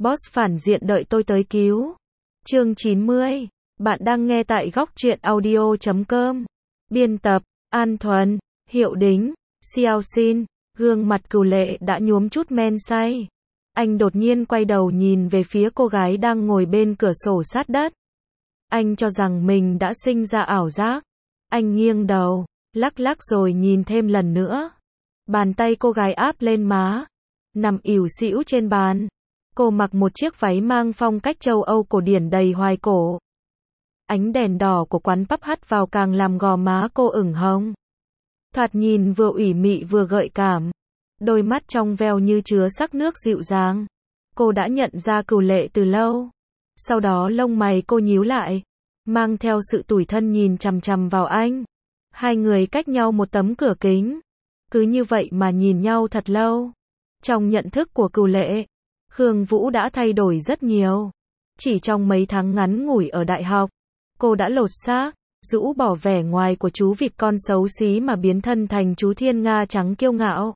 Boss phản diện đợi tôi tới cứu. Chương 90. Bạn đang nghe tại góc truyện audio.com. Biên tập, An Thuần, Hiệu Đính, Xiao Xin. Gương mặt Cửu Lệ đã nhuốm chút men say. Anh đột nhiên quay đầu nhìn về phía cô gái đang ngồi bên cửa sổ sát đất. Anh cho rằng mình đã sinh ra ảo giác. Anh nghiêng đầu, lắc lắc rồi nhìn thêm lần nữa. Bàn tay cô gái áp lên má, nằm ỉu xĩu trên bàn. Cô mặc một chiếc váy mang phong cách châu Âu cổ điển đầy hoài cổ. Ánh đèn đỏ của quán pub hắt vào càng làm gò má cô ửng hồng. Thoạt nhìn vừa ủy mị vừa gợi cảm. Đôi mắt trong veo như chứa sắc nước dịu dàng. Cô đã nhận ra Cửu Lệ từ lâu. Sau đó lông mày cô nhíu lại, mang theo sự tủi thân nhìn chằm chằm vào anh. Hai người cách nhau một tấm cửa kính. Cứ như vậy mà nhìn nhau thật lâu. Trong nhận thức của Cửu Lệ, Khương Vũ đã thay đổi rất nhiều. Chỉ trong mấy tháng ngắn ngủi ở đại học, cô đã lột xác, rũ bỏ vẻ ngoài của chú vịt con xấu xí mà biến thân thành chú thiên nga trắng kiêu ngạo.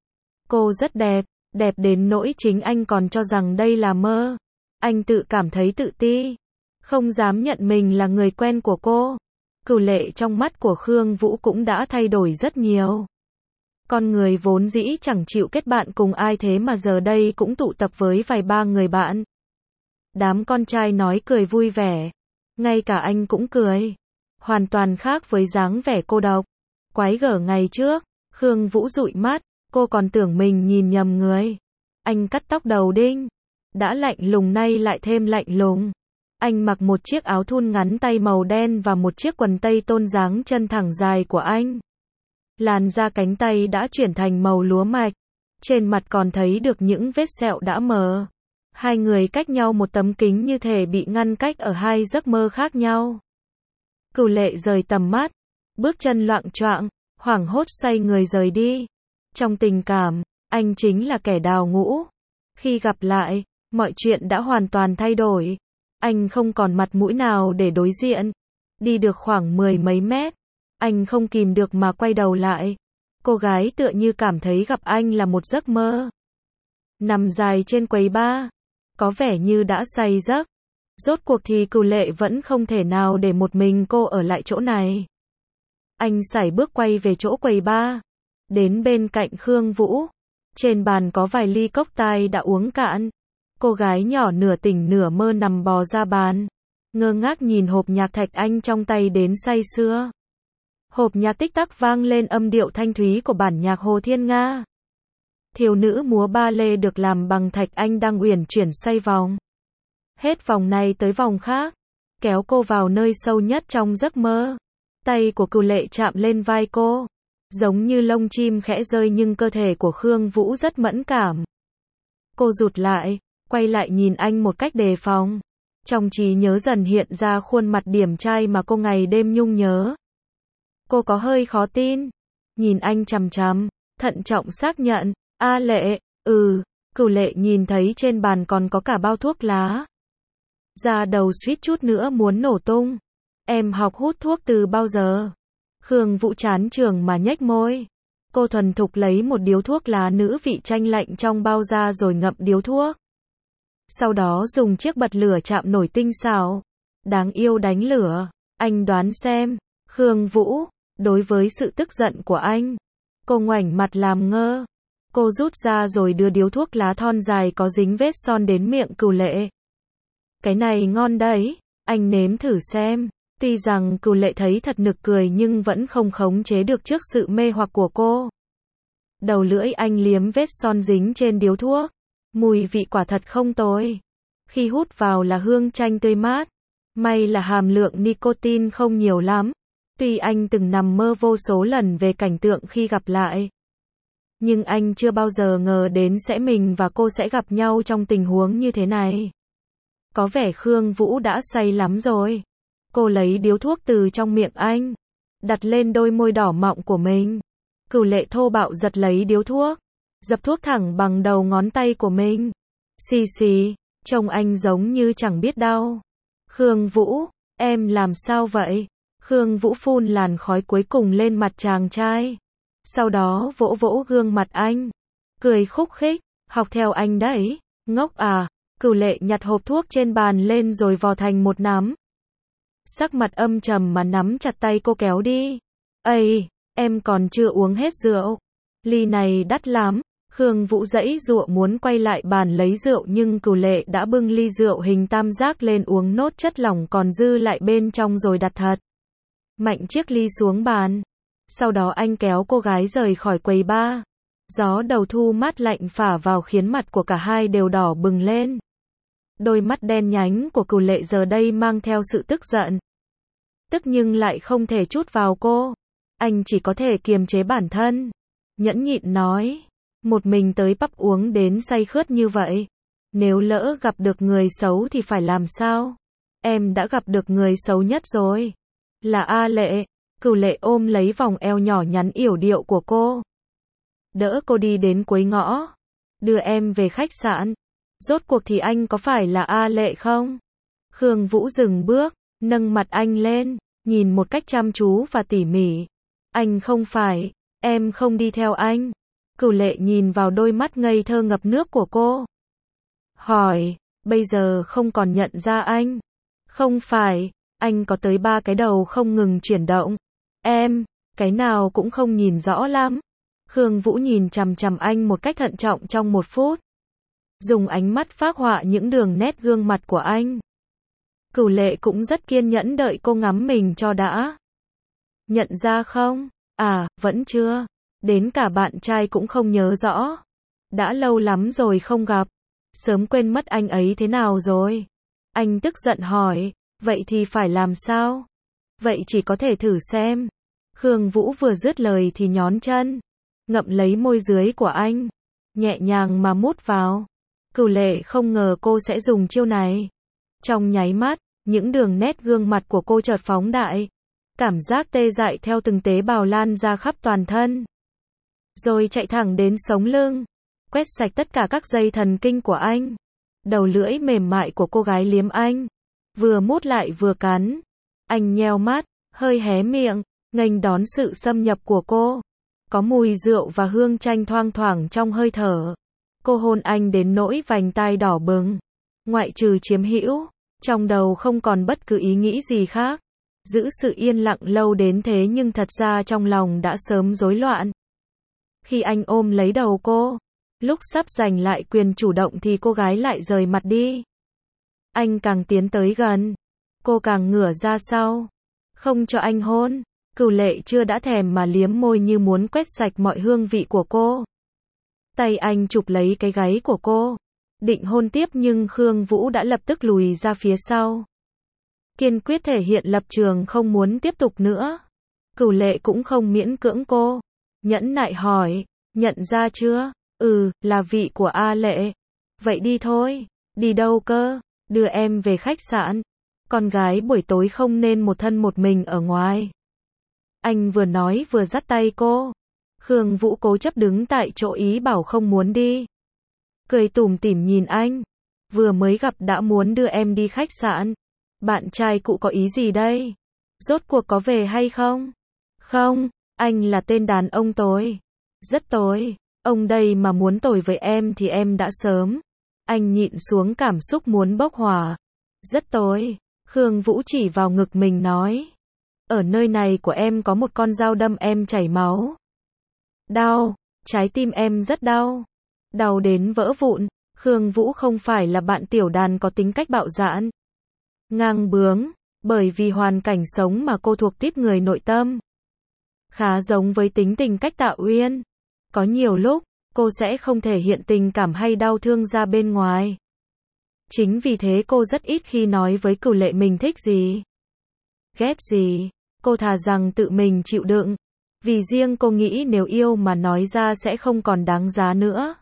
Cô rất đẹp, đẹp đến nỗi chính anh còn cho rằng đây là mơ. Anh tự cảm thấy tự ti, không dám nhận mình là người quen của cô. Cửu Lệ trong mắt của Khương Vũ cũng đã thay đổi rất nhiều. Con người vốn dĩ chẳng chịu kết bạn cùng ai thế mà giờ đây cũng tụ tập với vài ba người bạn. Đám con trai nói cười vui vẻ. Ngay cả anh cũng cười. Hoàn toàn khác với dáng vẻ cô độc, quái gở ngày trước. Khương Vũ dụi mắt, cô còn tưởng mình nhìn nhầm người. Anh cắt tóc đầu đinh. Đã lạnh lùng nay lại thêm lạnh lùng. Anh mặc một chiếc áo thun ngắn tay màu đen và một chiếc quần tây tôn dáng chân thẳng dài của anh. Làn da cánh tay đã chuyển thành màu lúa mạch. Trên mặt còn thấy được những vết sẹo đã mờ. Hai người cách nhau một tấm kính như thể bị ngăn cách ở hai giấc mơ khác nhau. Cửu Lệ rời tầm mắt, bước chân loạng choạng, hoảng hốt xoay người rời đi. Trong tình cảm, anh chính là kẻ đào ngũ. Khi gặp lại, mọi chuyện đã hoàn toàn thay đổi. Anh không còn mặt mũi nào để đối diện. Đi được khoảng 10 mấy mét, anh không kìm được mà quay đầu lại. Cô gái tựa như cảm thấy gặp anh là một giấc mơ. Nằm dài trên quầy bar, có vẻ như đã say giấc. Rốt cuộc thì Cửu Lệ vẫn không thể nào để một mình cô ở lại chỗ này. Anh sải bước quay về chỗ quầy bar, đến bên cạnh Khương Vũ. Trên bàn có vài ly cocktail đã uống cạn. Cô gái nhỏ nửa tỉnh nửa mơ nằm bò ra bàn, ngơ ngác nhìn hộp nhạc thạch anh trong tay đến say sưa. Hộp nhạc tích tắc vang lên âm điệu thanh thúy của bản nhạc Hồ Thiên Nga. Thiếu nữ múa ba lê được làm bằng thạch anh đang uyển chuyển xoay vòng. Hết vòng này tới vòng khác, kéo cô vào nơi sâu nhất trong giấc mơ. Tay của Cửu Lệ chạm lên vai cô, giống như lông chim khẽ rơi nhưng cơ thể của Khương Vũ rất mẫn cảm. Cô rụt lại, quay lại nhìn anh một cách đề phòng. Trong trí nhớ dần hiện ra khuôn mặt điển trai mà cô ngày đêm nhung nhớ. Cô có hơi khó tin, nhìn anh chằm chằm, thận trọng xác nhận, "A Lệ." Cửu Lệ nhìn thấy trên bàn còn có cả bao thuốc lá. Da đầu suýt chút nữa muốn nổ tung. "Em học hút thuốc từ bao giờ?" Khương Vũ chán chường mà nhếch môi. Cô thuần thục lấy một điếu thuốc lá nữ vị chanh lạnh trong bao ra rồi ngậm điếu thuốc. Sau đó dùng chiếc bật lửa chạm nổi tinh xảo. Đáng yêu đánh lửa. Anh đoán xem. Khương Vũ, đối với sự tức giận của anh, cô ngoảnh mặt làm ngơ. Cô rút ra rồi đưa điếu thuốc lá thon dài có dính vết son đến miệng Cửu Lệ. "Cái này ngon đấy, anh nếm thử xem." Tuy rằng Cửu Lệ thấy thật nực cười nhưng vẫn không khống chế được trước sự mê hoặc của cô. Đầu lưỡi anh liếm vết son dính trên điếu thuốc. Mùi vị quả thật không tồi. Khi hút vào là hương chanh tươi mát. May là hàm lượng nicotine không nhiều lắm. Tuy anh từng nằm mơ vô số lần về cảnh tượng khi gặp lại, nhưng anh chưa bao giờ ngờ đến mình và cô sẽ gặp nhau trong tình huống như thế này. Có vẻ Khương Vũ đã say lắm rồi. Cô lấy điếu thuốc từ trong miệng anh, đặt lên đôi môi đỏ mọng của mình. Cửu Lệ thô bạo giật lấy điếu thuốc, dập thuốc thẳng bằng đầu ngón tay của mình. "Xì xì." Trông anh giống như chẳng biết đau. "Khương Vũ, em làm sao vậy?" Khương Vũ phun làn khói cuối cùng lên mặt chàng trai. Sau đó vỗ vỗ gương mặt anh, cười khúc khích, "Học theo anh đấy, ngốc à." Cửu Lệ nhặt hộp thuốc trên bàn lên rồi vò thành một nắm. Sắc mặt âm trầm mà nắm chặt tay cô kéo đi. Ây, em còn chưa uống hết rượu. Ly này đắt lắm. Khương Vũ giãy giụa muốn quay lại bàn lấy rượu nhưng Cửu Lệ đã bưng ly rượu hình tam giác lên uống nốt chất lỏng còn dư lại bên trong rồi đặt thật mạnh chiếc ly xuống bàn. Sau đó anh kéo cô gái rời khỏi quầy bar. Gió đầu thu mát lạnh phả vào khiến mặt của cả hai đều đỏ bừng lên. Đôi mắt đen nhánh của Cửu Lệ giờ đây mang theo sự tức giận. Tức nhưng lại không thể trút vào cô. Anh chỉ có thể kiềm chế bản thân. Nhẫn nhịn nói. Một mình tới pub uống đến say khướt như vậy. Nếu lỡ gặp được người xấu thì phải làm sao? Em đã gặp được người xấu nhất rồi. Là A Lệ. Cửu Lệ ôm lấy vòng eo nhỏ nhắn yểu điệu của cô. Đỡ cô đi đến cuối ngõ. Đưa em về khách sạn. Rốt cuộc thì anh có phải là A Lệ không? Khương Vũ dừng bước, nâng mặt anh lên, nhìn một cách chăm chú và tỉ mỉ. Anh không phải, em không đi theo anh. Cửu Lệ nhìn vào đôi mắt ngây thơ ngập nước của cô. Hỏi, bây giờ không còn nhận ra anh. Không phải, anh có tới 3 cái đầu không ngừng chuyển động. Em, cái nào cũng không nhìn rõ lắm. Khương Vũ nhìn chằm chằm anh một cách thận trọng trong 1 phút. Dùng ánh mắt phác họa những đường nét gương mặt của anh. Cửu Lệ cũng rất kiên nhẫn đợi cô ngắm mình cho đã. Nhận ra không? À, vẫn chưa. Đến cả bạn trai cũng không nhớ rõ. Đã lâu lắm rồi không gặp. Sớm quên mất anh ấy thế nào rồi? Anh tức giận hỏi, vậy thì phải làm sao? Vậy chỉ có thể thử xem. Khương Vũ vừa dứt lời thì nhón chân, ngậm lấy môi dưới của anh, nhẹ nhàng mà mút vào. Cửu Lệ không ngờ cô sẽ dùng chiêu này. Trong nháy mắt, những đường nét gương mặt của cô chợt phóng đại. Cảm giác tê dại theo từng tế bào lan ra khắp toàn thân. Rồi chạy thẳng đến sống lưng, quét sạch tất cả các dây thần kinh của anh. Đầu lưỡi mềm mại của cô gái liếm anh, vừa mút lại vừa cắn. Anh nheo mắt, hơi hé miệng, nghênh đón sự xâm nhập của cô. Có mùi rượu và hương chanh thoang thoảng trong hơi thở. Cô hôn anh đến nỗi vành tai đỏ bừng. Ngoại trừ chiếm hữu, trong đầu không còn bất cứ ý nghĩ gì khác. Giữ sự yên lặng lâu đến thế nhưng thật ra trong lòng đã sớm rối loạn. Khi anh ôm lấy đầu cô, lúc sắp giành lại quyền chủ động thì cô gái lại rời mặt đi. Anh càng tiến tới gần, cô càng ngửa ra sau, không cho anh hôn. Cửu Lệ chưa đã thèm mà liếm môi như muốn quét sạch mọi hương vị của cô. Tay anh chụp lấy cái gáy của cô, định hôn tiếp nhưng Khương Vũ đã lập tức lùi ra phía sau. Kiên quyết thể hiện lập trường không muốn tiếp tục nữa. Cửu Lệ cũng không miễn cưỡng cô. Nhẫn nại hỏi, nhận ra chưa? Ừ, là vị của A Lệ. Vậy đi thôi. Đi đâu cơ? Đưa em về khách sạn. Con gái buổi tối không nên một thân một mình ở ngoài. Anh vừa nói vừa dắt tay cô. Khương Vũ cố chấp đứng tại chỗ ý bảo không muốn đi. Cười tủm tỉm nhìn anh. Vừa mới gặp đã muốn đưa em đi khách sạn. Bạn trai cũ có ý gì đây? Rốt cuộc có về hay không? Không, anh là tên đàn ông tồi. Rất tồi. Ông đây mà muốn tồi với em thì em đã sớm. Anh nhịn xuống cảm xúc muốn bốc hỏa. Rất tồi. Khương Vũ chỉ vào ngực mình nói. Ở nơi này của em có một con dao đâm em chảy máu. Đau. Trái tim em rất đau. Đau đến vỡ vụn. Khương Vũ không phải là bạn tiểu đàn có tính cách bạo dạn, ngang bướng, bởi vì hoàn cảnh sống mà cô thuộc típ người nội tâm. Khá giống với tính tình cách Tạ Uyên. Có nhiều lúc, cô sẽ không thể hiện tình cảm hay đau thương ra bên ngoài. Chính vì thế cô rất ít khi nói với Cửu Lệ mình thích gì, ghét gì. Cô thà rằng tự mình chịu đựng. Vì riêng cô nghĩ nếu yêu mà nói ra sẽ không còn đáng giá nữa.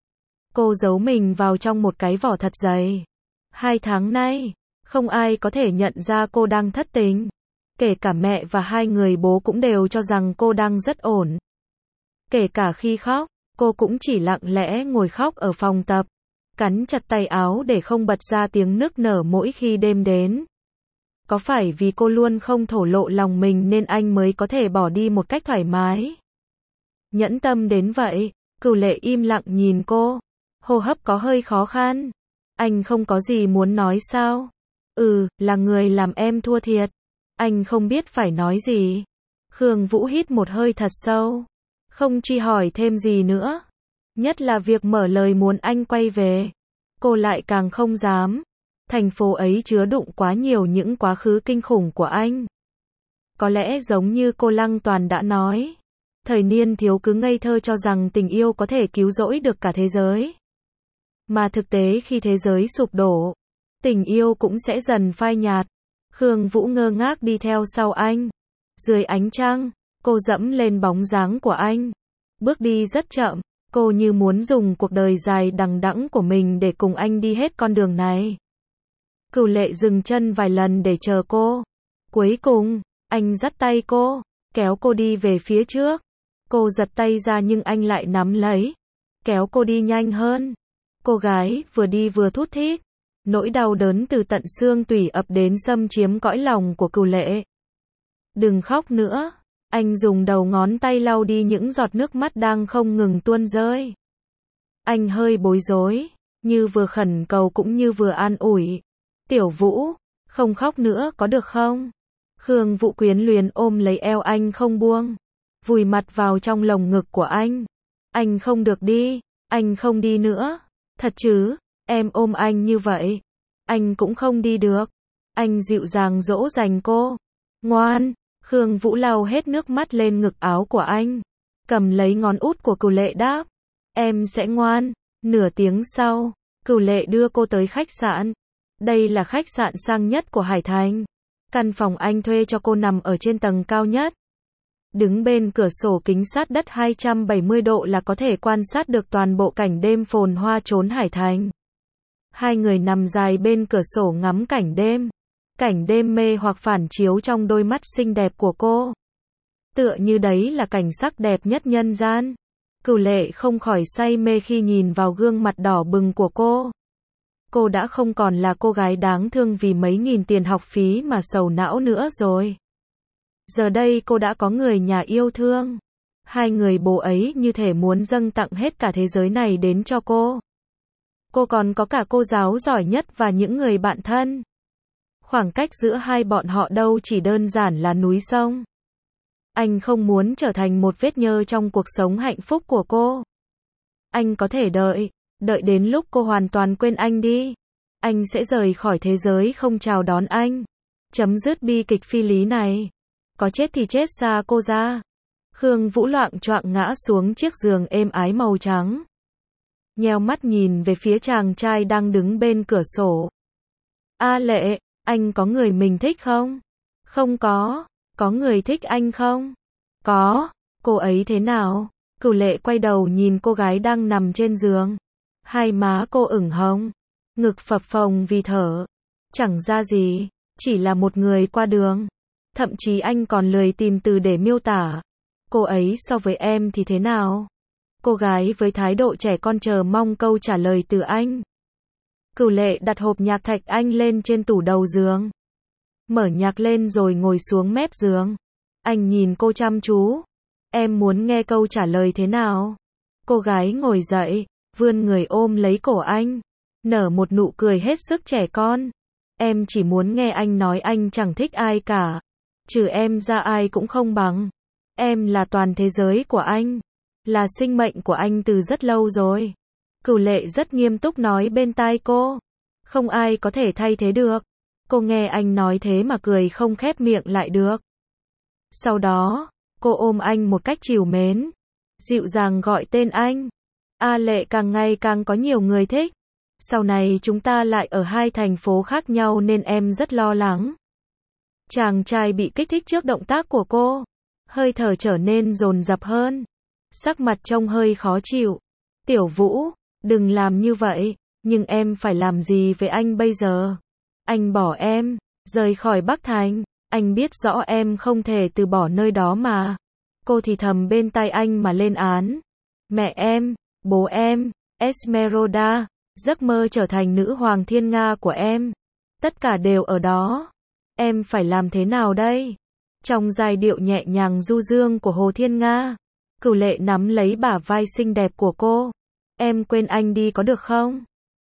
Cô giấu mình vào trong một cái vỏ thật dày. 2 tháng nay, không ai có thể nhận ra cô đang thất tình. Kể cả mẹ và 2 người bố cũng đều cho rằng cô đang rất ổn. Kể cả khi khóc, cô cũng chỉ lặng lẽ ngồi khóc ở phòng tập, cắn chặt tay áo để không bật ra tiếng nức nở mỗi khi đêm đến. Có phải vì cô luôn không thổ lộ lòng mình nên anh mới có thể bỏ đi một cách thoải mái? Nhẫn tâm đến vậy. Cửu Lệ im lặng nhìn cô, hô hấp có hơi khó khăn. Anh không có gì muốn nói sao? Là người làm em thua thiệt. Anh không biết phải nói gì. Khương Vũ hít một hơi thật sâu. Không truy hỏi thêm gì nữa. Nhất là việc mở lời muốn anh quay về. Cô lại càng không dám. Thành phố ấy chứa đựng quá nhiều những quá khứ kinh khủng của anh. Có lẽ giống như cô Lăng Toàn đã nói. Thời niên thiếu cứ ngây thơ cho rằng tình yêu có thể cứu rỗi được cả thế giới. Mà thực tế khi thế giới sụp đổ, tình yêu cũng sẽ dần phai nhạt. Khương Vũ ngơ ngác đi theo sau anh. Dưới ánh trăng, cô dẫm lên bóng dáng của anh. Bước đi rất chậm, cô như muốn dùng cuộc đời dài đằng đẵng của mình để cùng anh đi hết con đường này. Cửu Lệ dừng chân vài lần để chờ cô. Cuối cùng, anh dắt tay cô, kéo cô đi về phía trước. Cô giật tay ra nhưng anh lại nắm lấy, kéo cô đi nhanh hơn. Cô gái vừa đi vừa thút thít. Nỗi đau đớn từ tận xương tủy ập đến xâm chiếm cõi lòng của Cửu Lệ. Đừng khóc nữa. Anh dùng đầu ngón tay lau đi những giọt nước mắt đang không ngừng tuôn rơi. Anh hơi bối rối, như vừa khẩn cầu cũng như vừa an ủi. Tiểu Vũ, không khóc nữa có được không? Khương Vũ quyến luyến ôm lấy eo anh không buông, vùi mặt vào trong lồng ngực của anh. Anh không được đi, anh không đi nữa. Thật chứ, em ôm anh như vậy. Anh cũng không đi được. Anh dịu dàng dỗ dành cô. Ngoan. Khương Vũ lau hết nước mắt lên ngực áo của anh. Cầm lấy ngón út của Cửu Lệ đáp. Em sẽ ngoan. Nửa tiếng sau, Cửu Lệ đưa cô tới khách sạn. Đây là khách sạn sang nhất của Hải Thành. Căn phòng anh thuê cho cô nằm ở trên tầng cao nhất. Đứng bên cửa sổ kính sát đất 270 độ là có thể quan sát được toàn bộ cảnh đêm phồn hoa chốn Hải Thành. Hai người nằm dài bên cửa sổ ngắm cảnh đêm. Cảnh đêm mê hoặc phản chiếu trong đôi mắt xinh đẹp của cô. Tựa như đấy là cảnh sắc đẹp nhất nhân gian. Cửu Lệ không khỏi say mê khi nhìn vào gương mặt đỏ bừng của cô. Cô đã không còn là cô gái đáng thương vì mấy nghìn tiền học phí mà sầu não nữa rồi. Giờ đây cô đã có người nhà yêu thương. Hai người bố ấy như thể muốn dâng tặng hết cả thế giới này đến cho cô. Cô còn có cả cô giáo giỏi nhất và những người bạn thân. Khoảng cách giữa hai bọn họ đâu chỉ đơn giản là núi sông. Anh không muốn trở thành một vết nhơ trong cuộc sống hạnh phúc của cô. Anh có thể đợi đến lúc cô hoàn toàn quên anh đi. Anh sẽ rời khỏi thế giới không chào đón anh. Chấm dứt bi kịch phi lý này. Có chết thì chết xa cô ra. Khương Vũ loạng choạng ngã xuống chiếc giường êm ái màu trắng. Nheo mắt nhìn về phía chàng trai đang đứng bên cửa sổ. A Lệ, anh có người mình thích không? Không có. Có người thích anh không? Có. Cô ấy thế nào? Cửu Lệ quay đầu nhìn cô gái đang nằm trên giường. Hai má cô ửng hồng. Ngực phập phồng vì thở. Chẳng ra gì. Chỉ là một người qua đường. Thậm chí anh còn lười tìm từ để miêu tả. Cô ấy so với em thì thế nào? Cô gái với thái độ trẻ con chờ mong câu trả lời từ anh. Cửu Lệ đặt hộp nhạc Thạch Anh lên trên tủ đầu giường. Mở nhạc lên rồi ngồi xuống mép giường. Anh nhìn cô chăm chú. Em muốn nghe câu trả lời thế nào? Cô gái ngồi dậy, vươn người ôm lấy cổ anh. Nở một nụ cười hết sức trẻ con. Em chỉ muốn nghe anh nói anh chẳng thích ai cả. Trừ em ra ai cũng không bằng. Em là toàn thế giới của anh. Là sinh mệnh của anh từ rất lâu rồi. Cửu Lệ rất nghiêm túc nói bên tai cô. Không ai có thể thay thế được. Cô nghe anh nói thế mà cười không khép miệng lại được. Sau đó, cô ôm anh một cách trìu mến. Dịu dàng gọi tên anh. A Lệ càng ngày càng có nhiều người thích. Sau này chúng ta lại ở hai thành phố khác nhau nên em rất lo lắng. Chàng trai bị kích thích trước động tác của cô. Hơi thở trở nên dồn dập hơn. Sắc mặt trông hơi khó chịu. Tiểu Vũ, đừng làm như vậy. Nhưng em phải làm gì với anh bây giờ? Anh bỏ em, rời khỏi Bắc Thành. Anh biết rõ em không thể từ bỏ nơi đó mà. Cô thì thầm bên tai anh mà lên án. Mẹ em, bố em, Esmeralda, giấc mơ trở thành nữ hoàng thiên nga của em. Tất cả đều ở đó. Em phải làm thế nào đây? Trong giai điệu nhẹ nhàng du dương của Hồ Thiên Nga, Cửu Lệ nắm lấy bả vai xinh đẹp của cô. Em quên anh đi có được không?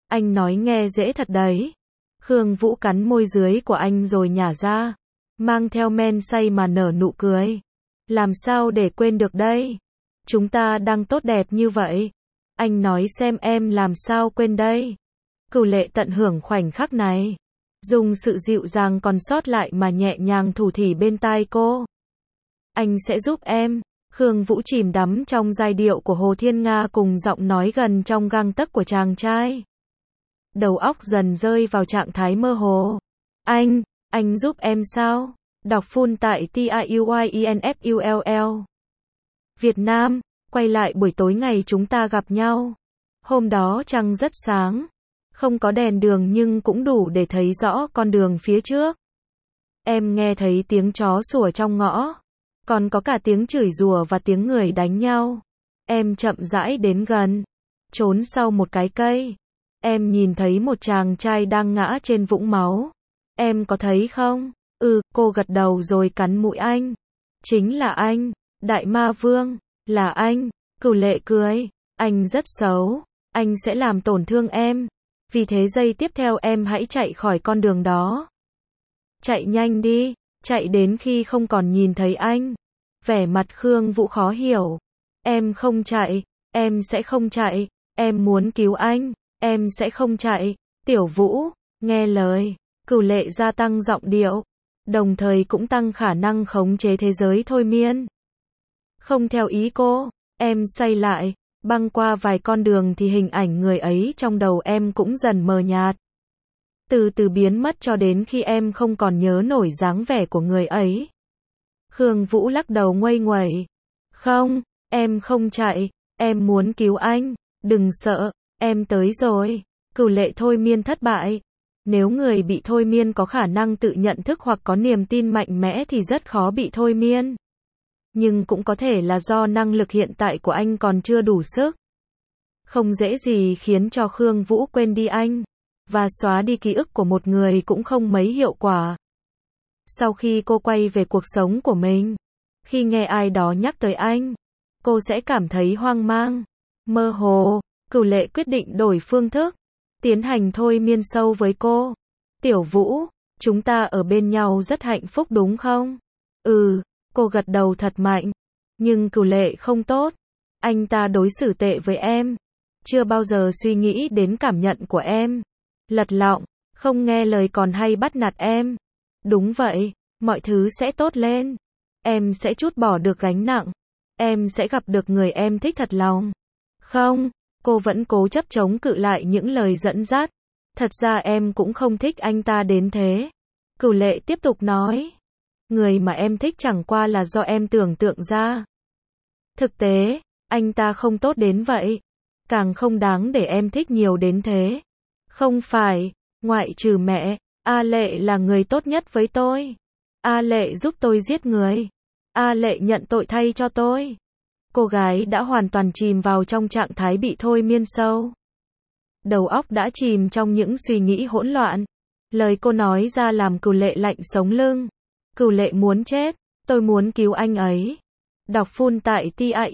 Anh nói nghe dễ thật đấy. Khương Vũ cắn môi dưới của anh rồi nhả ra, mang theo men say mà nở nụ cười. Làm sao để quên được đây? Chúng ta đang tốt đẹp như vậy. Anh nói xem em làm sao quên đây. Cửu Lệ tận hưởng khoảnh khắc này, dùng sự dịu dàng còn sót lại mà nhẹ nhàng thủ thỉ bên tai cô. Anh sẽ giúp em. Khương Vũ chìm đắm trong giai điệu của Hồ Thiên Nga cùng giọng nói gần trong gang tấc của chàng trai. Đầu óc dần rơi vào trạng thái mơ hồ. Anh giúp em sao? Đọc full tại TIUYINFULL. Việt Nam, quay lại buổi tối ngày chúng ta gặp nhau. Hôm đó trăng rất sáng, không có đèn đường nhưng cũng đủ để thấy rõ con đường phía trước. Em nghe thấy tiếng chó sủa trong ngõ, còn có cả tiếng chửi rủa và tiếng người đánh nhau. Em chậm rãi đến gần, trốn sau một cái cây. Em nhìn thấy một chàng trai đang ngã trên vũng máu. Em có thấy không? Cô gật đầu rồi cắn mũi anh. Chính là anh, Đại Ma Vương, là anh. Cửu Lệ cười. Anh rất xấu, anh sẽ làm tổn thương em. Vì thế giây tiếp theo em hãy chạy khỏi con đường đó. Chạy nhanh đi, chạy đến khi không còn nhìn thấy anh. Vẻ mặt Khương Vũ khó hiểu. Em không chạy, em sẽ không chạy, em muốn cứu anh, em sẽ không chạy. Tiểu Vũ, nghe lời. Cửu Lệ gia tăng giọng điệu, đồng thời cũng tăng khả năng khống chế thế giới thôi miên. Không theo ý cô, em xoay lại, băng qua vài con đường thì hình ảnh người ấy trong đầu em cũng dần mờ nhạt. Từ từ biến mất cho đến khi em không còn nhớ nổi dáng vẻ của người ấy. Khương Vũ lắc đầu nguây nguẩy. Không, em không chạy, em muốn cứu anh, đừng sợ, em tới rồi. Cửu Lệ thôi miên thất bại. Nếu người bị thôi miên có khả năng tự nhận thức hoặc có niềm tin mạnh mẽ thì rất khó bị thôi miên. Nhưng cũng có thể là do năng lực hiện tại của anh còn chưa đủ sức. Không dễ gì khiến cho Khương Vũ quên đi anh, và xóa đi ký ức của một người cũng không mấy hiệu quả. Sau khi cô quay về cuộc sống của mình, khi nghe ai đó nhắc tới anh, cô sẽ cảm thấy hoang mang, mơ hồ. Cửu Lệ quyết định đổi phương thức, tiến hành thôi miên sâu với cô. Tiểu Vũ, chúng ta ở bên nhau rất hạnh phúc đúng không? Cô gật đầu thật mạnh. Nhưng Cửu Lệ không tốt. Anh ta đối xử tệ với em. Chưa bao giờ suy nghĩ đến cảm nhận của em. Lật lọng, không nghe lời còn hay bắt nạt em. Đúng vậy, mọi thứ sẽ tốt lên. Em sẽ trút bỏ được gánh nặng. Em sẽ gặp được người em thích thật lòng. Không, cô vẫn cố chấp chống cự lại những lời dẫn dắt. Thật ra em cũng không thích anh ta đến thế. Cửu Lệ tiếp tục nói. Người mà em thích chẳng qua là do em tưởng tượng ra. Thực tế, anh ta không tốt đến vậy. Càng không đáng để em thích nhiều đến thế. Không phải, ngoại trừ mẹ, A Lệ là người tốt nhất với tôi. A Lệ giúp tôi giết người. A Lệ nhận tội thay cho tôi. Cô gái đã hoàn toàn chìm vào trong trạng thái bị thôi miên sâu. Đầu óc đã chìm trong những suy nghĩ hỗn loạn. Lời cô nói ra làm Cửu Lệ lạnh sống lưng. Cửu Lệ muốn chết, tôi muốn cứu anh ấy. Đọc full tại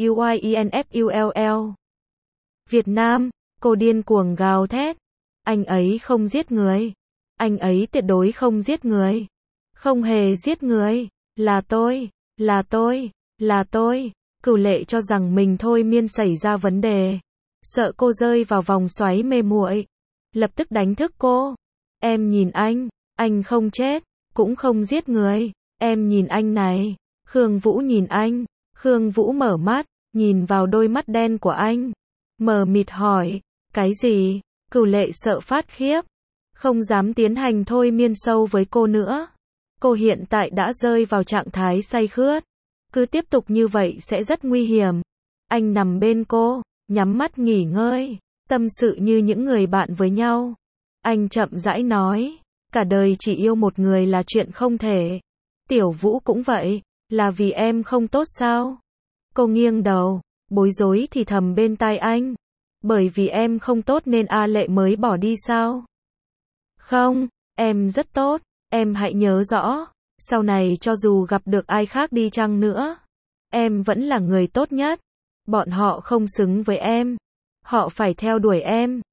TIUYINFULL. Việt Nam, cô điên cuồng gào thét. Anh ấy không giết người. Anh ấy tuyệt đối không giết người. Không hề giết người. Là tôi, là tôi, là tôi. Cửu Lệ cho rằng mình thôi miên xảy ra vấn đề. Sợ cô rơi vào vòng xoáy mê muội. Lập tức đánh thức cô. Em nhìn anh không chết, cũng không giết người. Em nhìn anh này. Khương Vũ nhìn anh. Khương Vũ mở mắt, nhìn vào đôi mắt đen của anh. Mờ mịt hỏi, cái gì? Cửu Lệ sợ phát khiếp. Không dám tiến hành thôi miên sâu với cô nữa. Cô hiện tại đã rơi vào trạng thái say khướt. Cứ tiếp tục như vậy sẽ rất nguy hiểm. Anh nằm bên cô, nhắm mắt nghỉ ngơi, tâm sự như những người bạn với nhau. Anh chậm rãi nói, cả đời chỉ yêu một người là chuyện không thể. Tiểu Vũ cũng vậy, là vì em không tốt sao? Cô nghiêng đầu, bối rối thì thầm bên tai anh. Bởi vì em không tốt nên A Lệ mới bỏ đi sao? Không, em rất tốt, em hãy nhớ rõ. Sau này cho dù gặp được ai khác đi chăng nữa, em vẫn là người tốt nhất. Bọn họ không xứng với em. Họ phải theo đuổi em.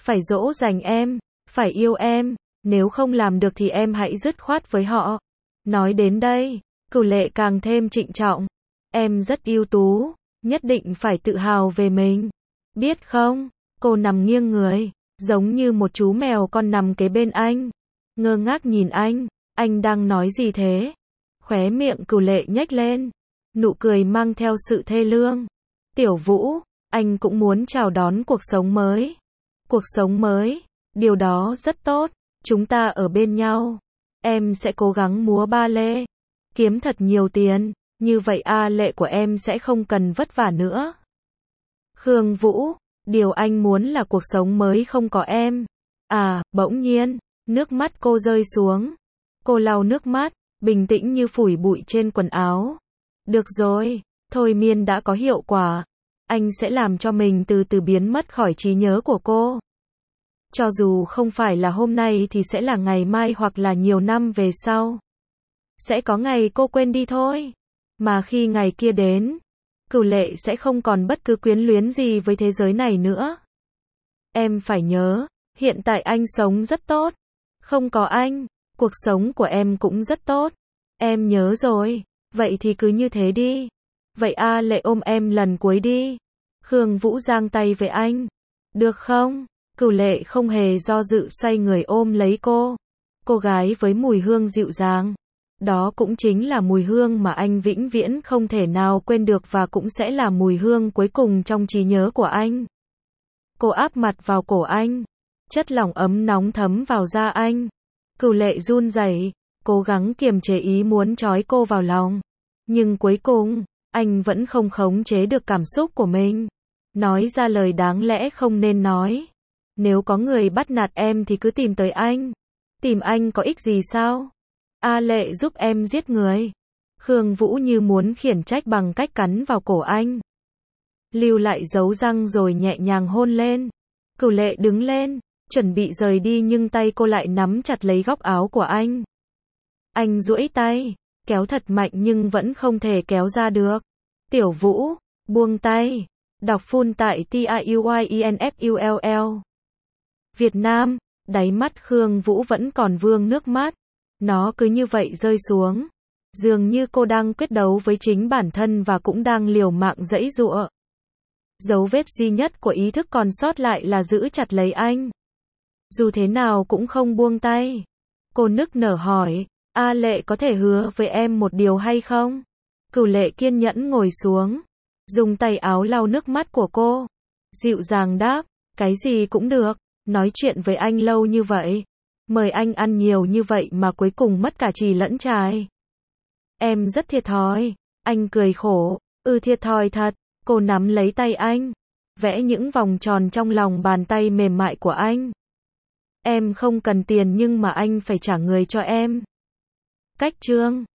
phải dỗ dành em, phải yêu em, nếu không làm được thì em hãy dứt khoát với họ. Nói đến đây, Cửu Lệ càng thêm trịnh trọng. Em rất ưu tú, nhất định phải tự hào về mình. Biết không? Cô nằm nghiêng người, giống như một chú mèo con nằm kế bên anh. Ngơ ngác nhìn anh đang nói gì thế? Khóe miệng Cửu Lệ nhếch lên, nụ cười mang theo sự thê lương. Tiểu Vũ, anh cũng muốn chào đón cuộc sống mới. Cuộc sống mới, điều đó rất tốt, chúng ta ở bên nhau. Em sẽ cố gắng múa ba lê, kiếm thật nhiều tiền, như vậy A Lệ của em sẽ không cần vất vả nữa. Khương Vũ, điều anh muốn là cuộc sống mới không có em. À, bỗng nhiên, nước mắt cô rơi xuống. Cô lau nước mắt, bình tĩnh như phủi bụi trên quần áo. Được rồi, thôi miên đã có hiệu quả. Anh sẽ làm cho mình từ từ biến mất khỏi trí nhớ của cô. Cho dù không phải là hôm nay thì sẽ là ngày mai hoặc là nhiều năm về sau. Sẽ có ngày cô quên đi thôi. Mà khi ngày kia đến, Cửu Lệ sẽ không còn bất cứ quyến luyến gì với thế giới này nữa. Em phải nhớ, hiện tại anh sống rất tốt. Không có anh, cuộc sống của em cũng rất tốt. Em nhớ rồi, vậy thì cứ như thế đi. Vậy A Lệ ôm em lần cuối đi. Khương Vũ giang tay về anh. Được không? Cửu Lệ không hề do dự xoay người ôm lấy cô. Cô gái với mùi hương dịu dàng. Đó cũng chính là mùi hương mà anh vĩnh viễn không thể nào quên được và cũng sẽ là mùi hương cuối cùng trong trí nhớ của anh. Cô áp mặt vào cổ anh. Chất lỏng ấm nóng thấm vào da anh. Cửu Lệ run rẩy, cố gắng kiềm chế ý muốn trói cô vào lòng. Nhưng cuối cùng, anh vẫn không khống chế được cảm xúc của mình. Nói ra lời đáng lẽ không nên nói. Nếu có người bắt nạt em thì cứ tìm tới anh. Tìm anh có ích gì sao? A Lệ giúp em giết người. Khương Vũ như muốn khiển trách bằng cách cắn vào cổ anh. Lưu lại dấu răng rồi nhẹ nhàng hôn lên. Cửu Lệ đứng lên, chuẩn bị rời đi nhưng tay cô lại nắm chặt lấy góc áo của anh. Anh duỗi tay, kéo thật mạnh nhưng vẫn không thể kéo ra được. Tiểu Vũ, buông tay. Đọc full tại TIUYENFULL. Việt Nam, đáy mắt Khương Vũ vẫn còn vương nước mắt. Nó cứ như vậy rơi xuống. Dường như cô đang quyết đấu với chính bản thân và cũng đang liều mạng giãy giụa. Dấu vết duy nhất của ý thức còn sót lại là giữ chặt lấy anh. Dù thế nào cũng không buông tay. Cô nức nở hỏi, A Lệ có thể hứa với em một điều hay không? Cửu Lệ kiên nhẫn ngồi xuống, dùng tay áo lau nước mắt của cô. Dịu dàng đáp, cái gì cũng được, nói chuyện với anh lâu như vậy. Mời anh ăn nhiều như vậy mà cuối cùng mất cả chì lẫn chài. Em rất thiệt thòi. Anh cười khổ, thiệt thòi thật. Cô nắm lấy tay anh, vẽ những vòng tròn trong lòng bàn tay mềm mại của anh. Em không cần tiền nhưng mà anh phải trả người cho em. Cách chương